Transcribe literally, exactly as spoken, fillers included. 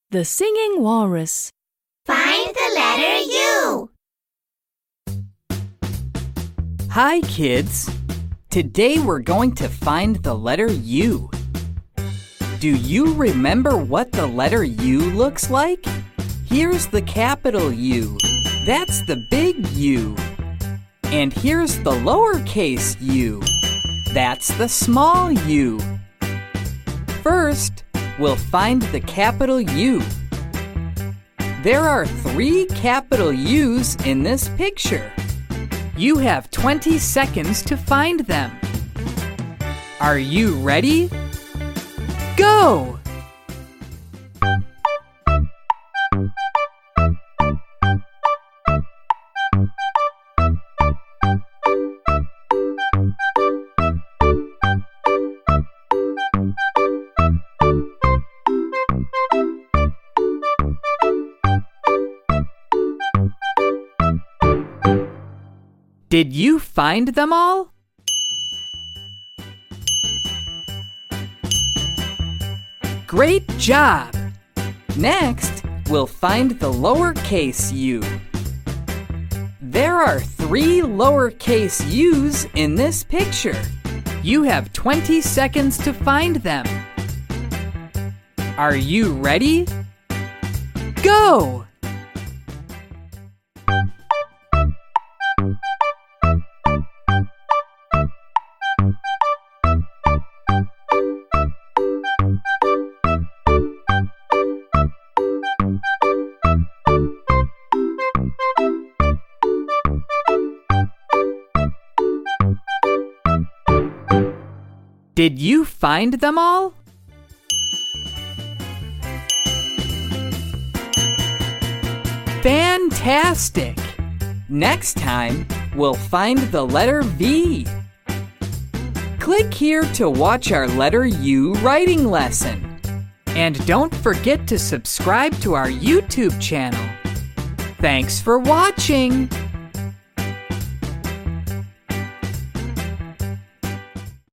The Singing Walrus. Find the letter U. Hi, kids. Today we're going to find the letter U. Do you remember what the letter U looks like? Here's the capital U. That's the big U. And here's the lowercase u. That's the small u. First, we'll find the capital U. There are three capital U's in this picture. You have twenty seconds to find them. Are you ready? Go! Did you find them all? Great job! Next, we'll find the lowercase u. There are three lowercase u's in this picture. You have twenty seconds to find them. Are you ready? Go! Did you find them all? Fantastic! Next time, we'll find the letter V. Click here to watch our letter U writing lesson. And don't forget to subscribe to our YouTube channel. Thanks for watching!